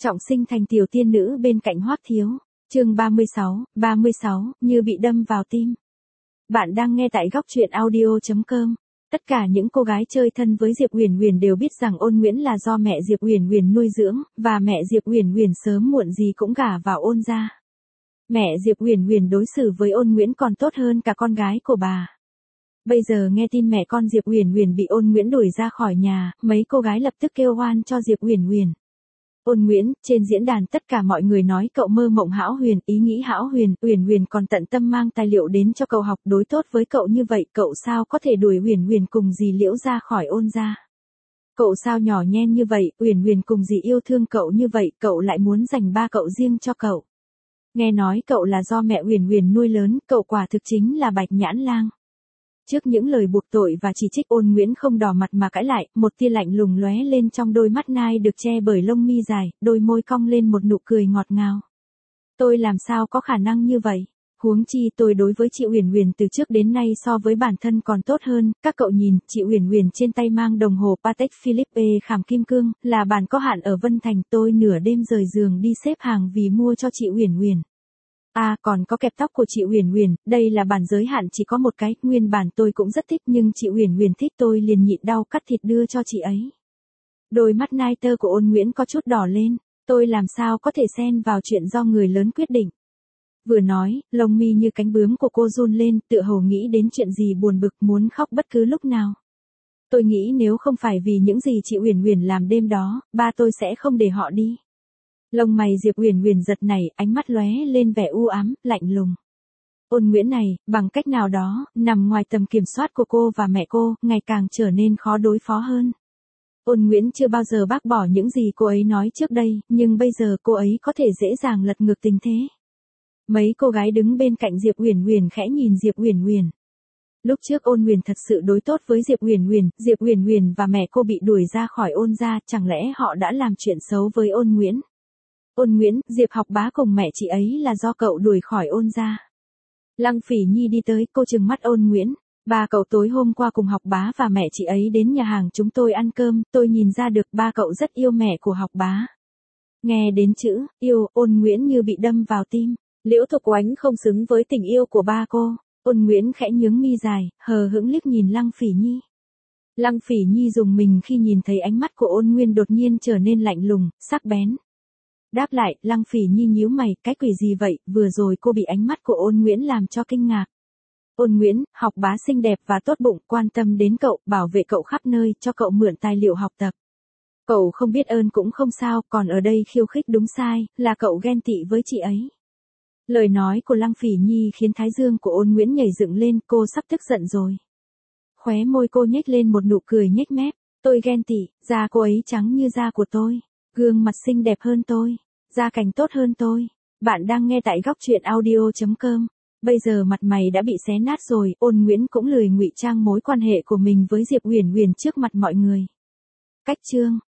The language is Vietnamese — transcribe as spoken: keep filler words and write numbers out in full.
Trọng sinh thành tiểu tiên nữ bên cạnh Hoắc Thiếu. Chương ba mươi sáu, ba mươi sáu, như bị đâm vào tim. Bạn đang nghe tại góc truyện audio chấm com. Tất cả những cô gái chơi thân với Diệp Uyển Uyển đều biết rằng Ôn Nguyễn là do mẹ Diệp Uyển Uyển nuôi dưỡng, và mẹ Diệp Uyển Uyển sớm muộn gì cũng gả vào Ôn gia. Mẹ Diệp Uyển Uyển đối xử với Ôn Nguyễn còn tốt hơn cả con gái của bà. Bây giờ nghe tin mẹ con Diệp Uyển Uyển bị Ôn Nguyễn đuổi ra khỏi nhà, mấy cô gái lập tức kêu oan cho Diệp Uyển Uyển. Ôn Nguyễn, trên diễn đàn tất cả mọi người nói cậu mơ mộng hão huyền, ý nghĩ hão huyền, Uyển Uyển còn tận tâm mang tài liệu đến cho cậu học, đối tốt với cậu như vậy, cậu sao có thể đuổi Uyển Uyển cùng dì Liễu ra khỏi Ôn gia? Cậu sao nhỏ nhen như vậy, Uyển Uyển cùng dì yêu thương cậu như vậy, cậu lại muốn dành ba cậu riêng cho cậu. Nghe nói cậu là do mẹ Uyển Uyển nuôi lớn, cậu quả thực chính là Bạch Nhãn Lang. Trước những lời buộc tội và chỉ trích, Ôn Nguyễn không đỏ mặt mà cãi lại, một tia lạnh lùng lóe lên trong đôi mắt nai được che bởi lông mi dài, đôi môi cong lên một nụ cười ngọt ngào. Tôi làm sao có khả năng như vậy? Huống chi tôi đối với chị Uyển Uyển từ trước đến nay so với bản thân còn tốt hơn, các cậu nhìn, chị Uyển Uyển trên tay mang đồng hồ Patek Philippe khảm kim cương, là bản có hạn ở Vân Thành, tôi nửa đêm rời giường đi xếp hàng vì mua cho chị Uyển Uyển. À, còn có kẹp tóc của chị Uyển Uyển, đây là bản giới hạn chỉ có một cái, nguyên bản tôi cũng rất thích nhưng chị Uyển Uyển thích tôi liền nhịn đau cắt thịt đưa cho chị ấy. Đôi mắt nai tơ của Ôn Nguyễn có chút đỏ lên, tôi làm sao có thể xen vào chuyện do người lớn quyết định. Vừa nói, lông mi như cánh bướm của cô run lên, tựa hồ nghĩ đến chuyện gì buồn bực muốn khóc bất cứ lúc nào. Tôi nghĩ nếu không phải vì những gì chị Uyển Uyển làm đêm đó, ba tôi sẽ không để họ đi. Lông mày Diệp Uyển Uyển giật nảy, ánh mắt lóe lên vẻ u ám, lạnh lùng. Ôn Nguyễn này, bằng cách nào đó, nằm ngoài tầm kiểm soát của cô và mẹ cô, ngày càng trở nên khó đối phó hơn. Ôn Nguyễn chưa bao giờ bác bỏ những gì cô ấy nói trước đây, nhưng bây giờ cô ấy có thể dễ dàng lật ngược tình thế. Mấy cô gái đứng bên cạnh Diệp Uyển Uyển khẽ nhìn Diệp Uyển Uyển. Lúc trước Ôn Nguyễn thật sự đối tốt với Diệp Uyển Uyển, Diệp Uyển Uyển và mẹ cô bị đuổi ra khỏi Ôn gia, chẳng lẽ họ đã làm chuyện xấu với Ôn Nguyễn? Ôn Nguyễn, Diệp Học Bá cùng mẹ chị ấy là do cậu đuổi khỏi Ôn gia. Lăng Phỉ Nhi đi tới, cô trừng mắt Ôn Nguyễn. Ba cậu tối hôm qua cùng Học Bá và mẹ chị ấy đến nhà hàng chúng tôi ăn cơm, tôi nhìn ra được ba cậu rất yêu mẹ của Học Bá. Nghe đến chữ yêu, Ôn Nguyễn như bị đâm vào tim. Liễu Thục Oánh không xứng với tình yêu của ba cô. Ôn Nguyễn khẽ nhướng mi dài, hờ hững liếc nhìn Lăng Phỉ Nhi. Lăng Phỉ Nhi rùng mình khi nhìn thấy ánh mắt của Ôn Nguyễn đột nhiên trở nên lạnh lùng, sắc bén. Đáp lại, Lăng Phỉ Nhi nhíu mày, cái quỷ gì vậy, vừa rồi cô bị ánh mắt của Ôn Nguyễn làm cho kinh ngạc. Ôn Nguyễn, Học Bá xinh đẹp và tốt bụng, quan tâm đến cậu, bảo vệ cậu khắp nơi, cho cậu mượn tài liệu học tập. Cậu không biết ơn cũng không sao, còn ở đây khiêu khích đúng sai, là cậu ghen tị với chị ấy. Lời nói của Lăng Phỉ Nhi khiến thái dương của Ôn Nguyễn nhảy dựng lên, cô sắp tức giận rồi. Khóe môi cô nhếch lên một nụ cười nhếch mép, tôi ghen tị, da cô ấy trắng như da của tôi. Gương mặt xinh đẹp hơn tôi, gia cảnh tốt hơn tôi. Bạn đang nghe tại góc truyện audio chấm com. Bây giờ mặt mày đã bị xé nát rồi, Ôn Nguyễn cũng lười ngụy trang mối quan hệ của mình với Diệp Uyển Uyển trước mặt mọi người. Cách chương